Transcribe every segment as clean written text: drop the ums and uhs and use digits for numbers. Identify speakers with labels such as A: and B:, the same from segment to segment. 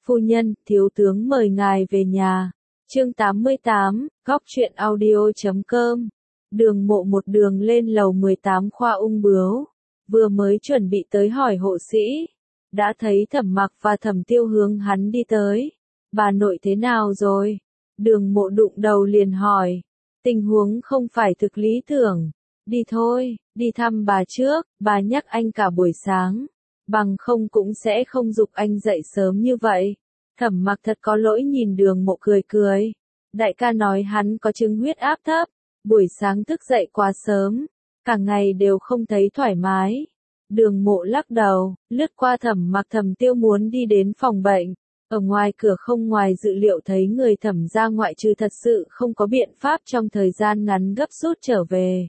A: Phu nhân, thiếu tướng mời ngài về nhà. Chương 88, góc truyện audio.com. Đường Mộ một đường lên lầu 18 khoa ung bướu, vừa mới chuẩn bị tới hỏi hộ sĩ, đã thấy Thẩm Mặc và Thẩm Tiêu hướng hắn đi tới. Bà nội thế nào rồi? Đường Mộ đụng đầu liền hỏi. Tình huống không phải thực lý tưởng. Đi thôi, đi thăm bà trước, bà nhắc anh cả buổi sáng. Bằng không cũng sẽ không giục anh dậy sớm như vậy. Thẩm Mặc thật có lỗi nhìn Đường Mộ cười cười. Đại ca nói hắn có chứng huyết áp thấp, buổi sáng thức dậy quá sớm, cả ngày đều không thấy thoải mái. Đường Mộ lắc đầu, lướt qua Thẩm Mặc Thẩm Tiêu muốn đi đến phòng bệnh. Ở ngoài cửa không ngoài dự liệu thấy người Thẩm gia ngoại trừ thật sự không có biện pháp trong thời gian ngắn gấp rút trở về.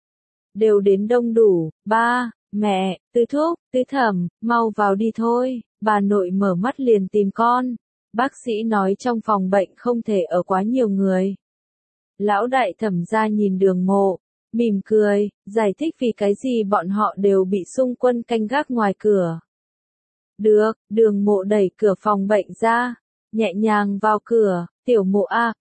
A: Đều đến đông đủ, ba, mẹ, Tư Thúc, Tư Thẩm, mau vào đi thôi, bà nội mở mắt liền tìm con. Bác sĩ nói trong phòng bệnh không thể ở quá nhiều người. Lão đại Thẩm gia nhìn Đường Mộ, mỉm cười, giải thích vì cái gì bọn họ đều bị xung quân canh gác ngoài cửa. Được, Đường Mộ đẩy cửa phòng bệnh ra, nhẹ nhàng vào cửa, Tiểu Mộ a,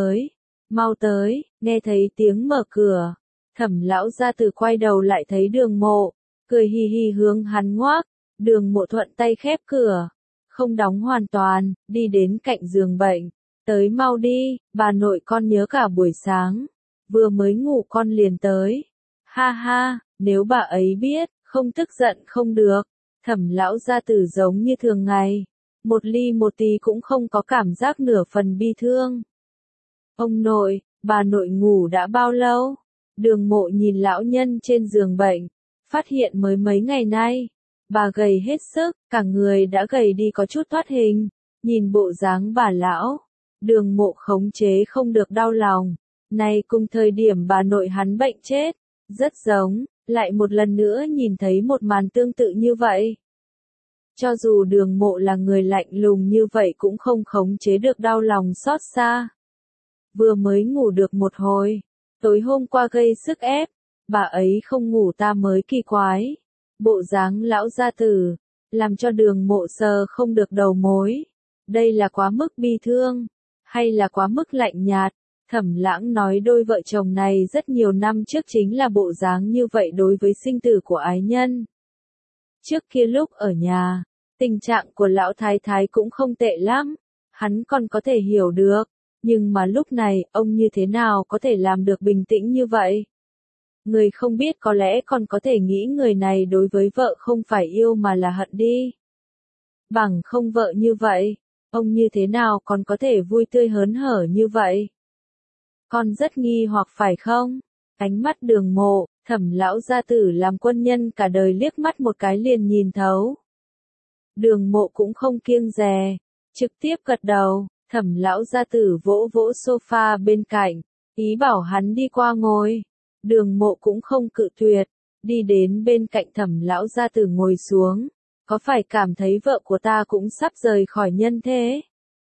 A: mau tới, nghe thấy tiếng mở cửa. Thẩm lão gia tử quay đầu lại thấy Đường Mộ, cười hì hì hướng hắn ngoác. Đường Mộ thuận tay khép cửa, không đóng hoàn toàn, đi đến cạnh giường bệnh. Tới mau đi, bà nội con nhớ cả buổi sáng, vừa mới ngủ con liền tới. Ha ha, nếu bà ấy biết, không tức giận không được. Thẩm lão gia tử giống như thường ngày, một ly một tí cũng không có cảm giác nửa phần bi thương. Ông nội, bà nội ngủ đã bao lâu? Đường Mộ nhìn lão nhân trên giường bệnh, phát hiện mới mấy ngày nay, bà gầy hết sức, cả người đã gầy đi có chút thoát hình, nhìn bộ dáng bà lão. Đường Mộ khống chế không được đau lòng, này cùng thời điểm bà nội hắn bệnh chết, rất giống, lại một lần nữa nhìn thấy một màn tương tự như vậy. Cho dù Đường Mộ là người lạnh lùng như vậy cũng không khống chế được đau lòng xót xa. Vừa mới ngủ được một hồi, tối hôm qua gây sức ép, bà ấy không ngủ ta mới kỳ quái. Bộ dáng lão gia tử, làm cho Đường Mộ sờ không được đầu mối. Đây là quá mức bi thương, hay là quá mức lạnh nhạt? Thẩm Lãng nói đôi vợ chồng này rất nhiều năm trước chính là bộ dáng như vậy đối với sinh tử của ái nhân. Trước kia lúc ở nhà, tình trạng của lão thái thái cũng không tệ lắm, hắn còn có thể hiểu được, nhưng mà lúc này, ông như thế nào có thể làm được bình tĩnh như vậy? Người không biết có lẽ còn có thể nghĩ người này đối với vợ không phải yêu mà là hận đi. Bằng không vợ như vậy, ông như thế nào còn có thể vui tươi hớn hở như vậy? Con rất nghi hoặc phải không? Ánh mắt Đường Mộ, Thẩm lão gia tử làm quân nhân cả đời liếc mắt một cái liền nhìn thấu. Đường Mộ cũng không kiêng dè, trực tiếp gật đầu. Thẩm lão gia tử vỗ vỗ sofa bên cạnh, ý bảo hắn đi qua ngồi. Đường Mộ cũng không cự tuyệt, đi đến bên cạnh Thẩm lão gia tử ngồi xuống. Có phải cảm thấy vợ của ta cũng sắp rời khỏi nhân thế?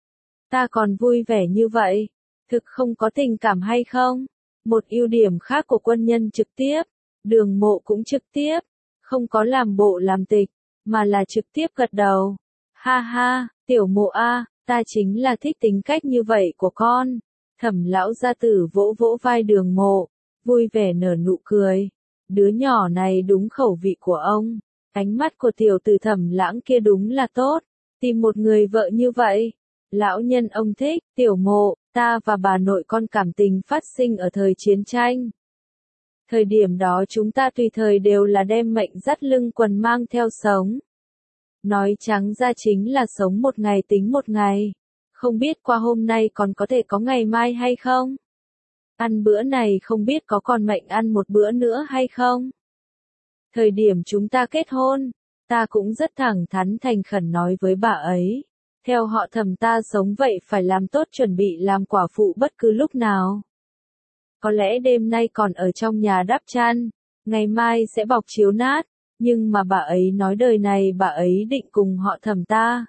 A: Ta còn vui vẻ như vậy, thực không có tình cảm hay không? Một ưu điểm khác của quân nhân trực tiếp, Đường Mộ cũng trực tiếp, không có làm bộ làm tịch, mà là trực tiếp gật đầu. Ha ha, Tiểu Mộ a, ta chính là thích tính cách như vậy của con. Thẩm lão gia tử vỗ vỗ vai Đường Mộ, vui vẻ nở nụ cười. Đứa nhỏ này đúng khẩu vị của ông. Ánh mắt của tiểu tử Thẩm Lãng kia đúng là tốt. Tìm một người vợ như vậy. Lão nhân ông thích, Tiểu Mộ, ta và bà nội con cảm tình phát sinh ở thời chiến tranh. Thời điểm đó chúng ta tùy thời đều là đem mệnh dắt lưng quần mang theo sống. Nói trắng ra chính là sống một ngày tính một ngày. Không biết qua hôm nay còn có thể có ngày mai hay không? Ăn bữa này không biết có còn mệnh ăn một bữa nữa hay không? Thời điểm chúng ta kết hôn, ta cũng rất thẳng thắn thành khẩn nói với bà ấy. Theo họ Thẩm ta sống vậy phải làm tốt chuẩn bị làm quả phụ bất cứ lúc nào. Có lẽ đêm nay còn ở trong nhà đắp chăn, ngày mai sẽ bọc chiếu nát, nhưng mà bà ấy nói đời này bà ấy định cùng họ Thẩm ta.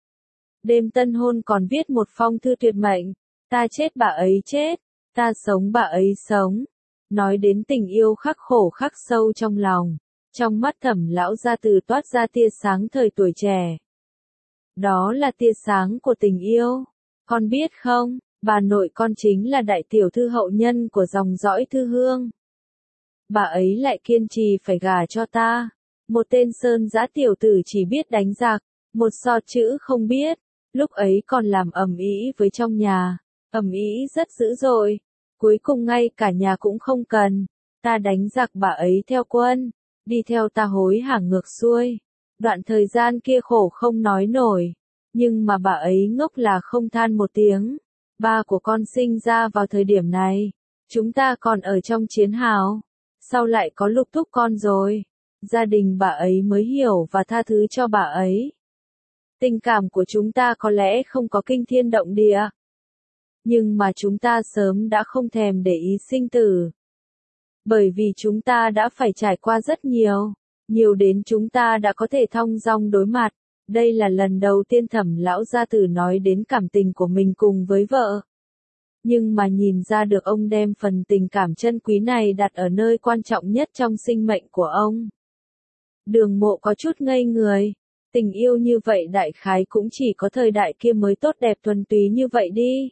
A: Đêm tân hôn còn viết một phong thư tuyệt mệnh, ta chết bà ấy chết, ta sống bà ấy sống. Nói đến tình yêu khắc khổ khắc sâu trong lòng, trong mắt Thẩm lão gia tử toát ra tia sáng thời tuổi trẻ. Đó là tia sáng của tình yêu. Con biết không, bà nội con chính là đại tiểu thư hậu nhân của dòng dõi Thư Hương. Bà ấy lại kiên trì phải gả cho ta. Một tên sơn dã tiểu tử chỉ biết đánh giặc, một so chữ không biết. Lúc ấy còn làm ầm ĩ với trong nhà, ầm ĩ rất dữ dội. Cuối cùng ngay cả nhà cũng không cần. Ta đánh giặc bà ấy theo quân, đi theo ta hối hả ngược xuôi. Đoạn thời gian kia khổ không nói nổi, nhưng mà bà ấy ngốc là không than một tiếng. Ba của con sinh ra vào thời điểm này, chúng ta còn ở trong chiến hào, sau lại có Lục Thúc con rồi, gia đình bà ấy mới hiểu và tha thứ cho bà ấy. Tình cảm của chúng ta có lẽ không có kinh thiên động địa, nhưng mà chúng ta sớm đã không thèm để ý sinh tử. Bởi vì chúng ta đã phải trải qua rất nhiều, nhiều đến chúng ta đã có thể thong dong đối mặt. Đây là lần đầu tiên Thẩm lão gia tử nói đến cảm tình của mình cùng với vợ. Nhưng mà nhìn ra được ông đem phần tình cảm chân quý này đặt ở nơi quan trọng nhất trong sinh mệnh của ông. Đường Mộ có chút ngây người. Tình yêu như vậy đại khái cũng chỉ có thời đại kia mới tốt đẹp thuần túy như vậy đi.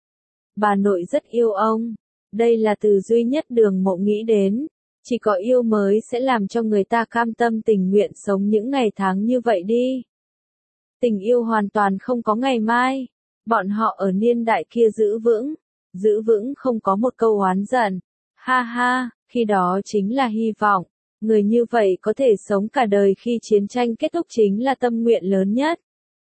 A: Bà nội rất yêu ông. Đây là từ duy nhất Đường Mộ nghĩ đến. Chỉ có yêu mới sẽ làm cho người ta cam tâm tình nguyện sống những ngày tháng như vậy đi. Tình yêu hoàn toàn không có ngày mai. Bọn họ ở niên đại kia giữ vững không có một câu oán giận. Ha ha, khi đó chính là hy vọng. Người như vậy có thể sống cả đời khi chiến tranh kết thúc chính là tâm nguyện lớn nhất.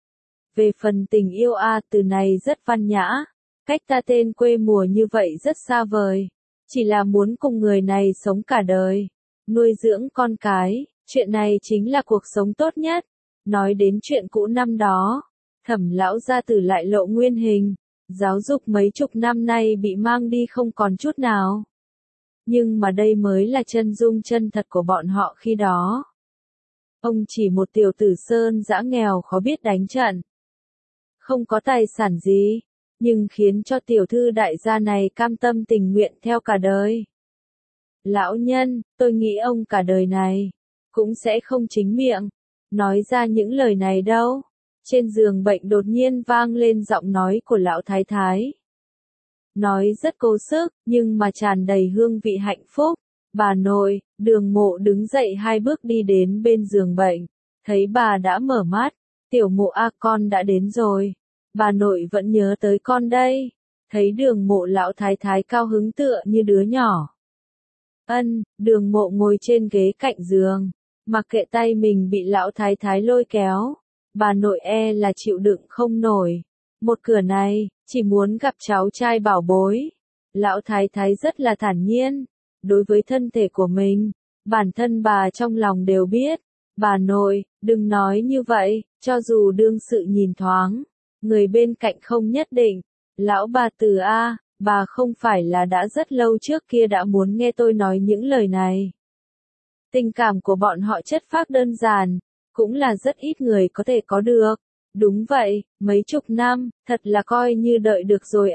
A: Về phần tình yêu từ này rất văn nhã. Cách ta tên quê mùa như vậy rất xa vời. Chỉ là muốn cùng người này sống cả đời. Nuôi dưỡng con cái, chuyện này chính là cuộc sống tốt nhất. Nói đến chuyện cũ năm đó, Thẩm lão gia tử lại lộ nguyên hình. Giáo dục mấy chục năm nay bị mang đi không còn chút nào. Nhưng mà đây mới là chân dung chân thật của bọn họ khi đó. Ông chỉ một tiểu tử sơn dã nghèo khó biết đánh trận. Không có tài sản gì, nhưng khiến cho tiểu thư đại gia này cam tâm tình nguyện theo cả đời. Lão nhân, tôi nghĩ ông cả đời này, cũng sẽ không chính miệng nói ra những lời này đâu. Trên giường bệnh đột nhiên vang lên giọng nói của lão thái thái. Nói rất cố sức, nhưng mà tràn đầy hương vị hạnh phúc. Bà nội, Đường Mộ đứng dậy 2 bước đi đến bên giường bệnh. Thấy bà đã mở mắt. Tiểu Mộ con đã đến rồi. Bà nội vẫn nhớ tới con đây. Thấy Đường Mộ lão thái thái cao hứng tựa như đứa nhỏ. Đường Mộ ngồi trên ghế cạnh giường. Mặc kệ tay mình bị lão thái thái lôi kéo. Bà nội là chịu đựng không nổi. Một cửa này, chỉ muốn gặp cháu trai bảo bối. Lão thái thái rất là thản nhiên. Đối với thân thể của mình, bản thân bà trong lòng đều biết. Bà nội, đừng nói như vậy, cho dù đương sự nhìn thoáng. Người bên cạnh không nhất định. Lão bà Từ bà không phải là đã rất lâu trước kia đã muốn nghe tôi nói những lời này. Tình cảm của bọn họ chất phác đơn giản, cũng là rất ít người có thể có được. Đúng vậy, mấy chục năm, thật là coi như đợi được rồi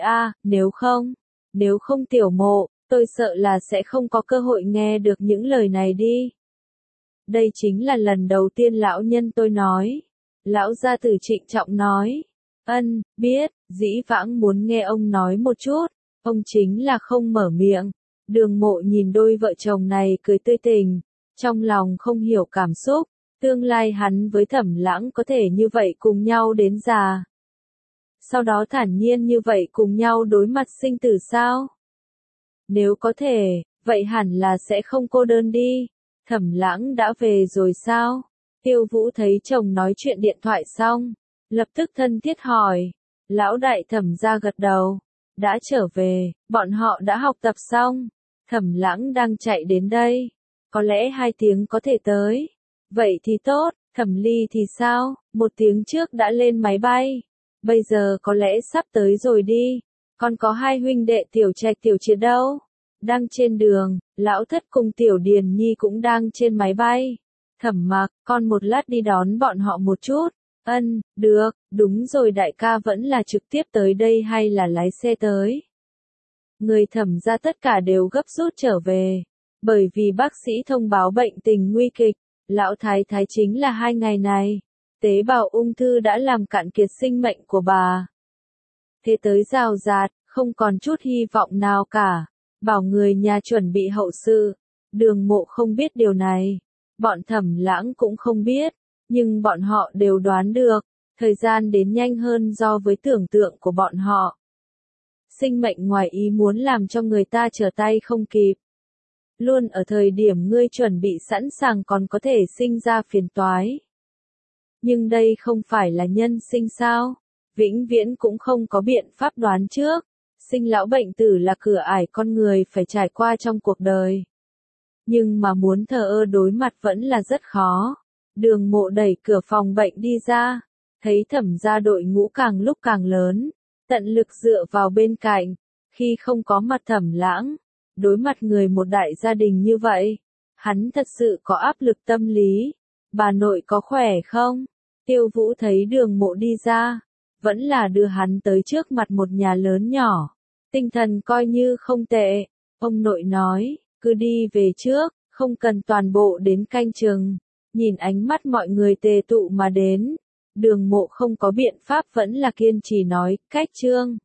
A: nếu không Tiểu Mộ, tôi sợ là sẽ không có cơ hội nghe được những lời này đi. Đây chính là lần đầu tiên lão nhân tôi nói. Lão gia tử trịnh trọng nói. Biết, dĩ vãng muốn nghe ông nói một chút, ông chính là không mở miệng. Đường Mộ nhìn đôi vợ chồng này cười tươi tỉnh, trong lòng không hiểu cảm xúc. Tương lai hắn với Thẩm Lãng có thể như vậy cùng nhau đến già. Sau đó thản nhiên như vậy cùng nhau đối mặt sinh tử sao? Nếu có thể, vậy hẳn là sẽ không cô đơn đi. Thẩm Lãng đã về rồi sao? Tiêu Vũ thấy chồng nói chuyện điện thoại xong, lập tức thân thiết hỏi. Lão đại Thẩm ra gật đầu. Đã trở về, bọn họ đã học tập xong. Thẩm Lãng đang chạy đến đây. Có lẽ 2 tiếng có thể tới. Vậy thì tốt, Thẩm Ly thì sao? 1 tiếng trước đã lên máy bay. Bây giờ có lẽ sắp tới rồi đi. Còn có 2 huynh đệ Tiểu Trạch Tiểu Triệt đâu? Đang trên đường, Lão Thất cùng Tiểu Điền Nhi cũng đang trên máy bay. Thẩm Mặc, con một lát đi đón bọn họ một chút. Được, đúng rồi đại ca vẫn là trực tiếp tới đây hay là lái xe tới? Người Thẩm ra tất cả đều gấp rút trở về. Bởi vì bác sĩ thông báo bệnh tình nguy kịch. Lão thái thái chính là 2 ngày này, Tế bào ung thư đã làm cạn kiệt sinh mệnh của bà. Thế tới rào rạt, không còn chút hy vọng nào cả. Bảo người nhà chuẩn bị hậu sự. Đường Mộ không biết điều này. Bọn Thẩm Lãng cũng không biết. Nhưng bọn họ đều đoán được. Thời gian đến nhanh hơn so với tưởng tượng của bọn họ. Sinh mệnh ngoài ý muốn làm cho người ta trở tay không kịp. Luôn ở thời điểm ngươi chuẩn bị sẵn sàng còn có thể sinh ra phiền toái. Nhưng đây không phải là nhân sinh sao? Vĩnh viễn cũng không có biện pháp đoán trước. Sinh lão bệnh tử là cửa ải con người phải trải qua trong cuộc đời. Nhưng mà muốn thờ ơ đối mặt vẫn là rất khó. Đường Mộ đẩy cửa phòng bệnh đi ra. Thấy Thẩm gia đội ngũ càng lúc càng lớn. Tận lực dựa vào bên cạnh. Khi không có mặt Thẩm Lãng. Đối mặt người một đại gia đình như vậy. Hắn thật sự có áp lực tâm lý. Bà nội có khỏe không? Tiêu Vũ thấy Đường Mộ đi ra. Vẫn là đưa hắn tới trước mặt một nhà lớn nhỏ. Tinh thần coi như không tệ. Ông nội nói, cứ đi về trước, không cần toàn bộ đến canh chừng. Nhìn ánh mắt mọi người tề tụ mà đến. Đường Mộ không có biện pháp vẫn là kiên trì nói, cách Trương.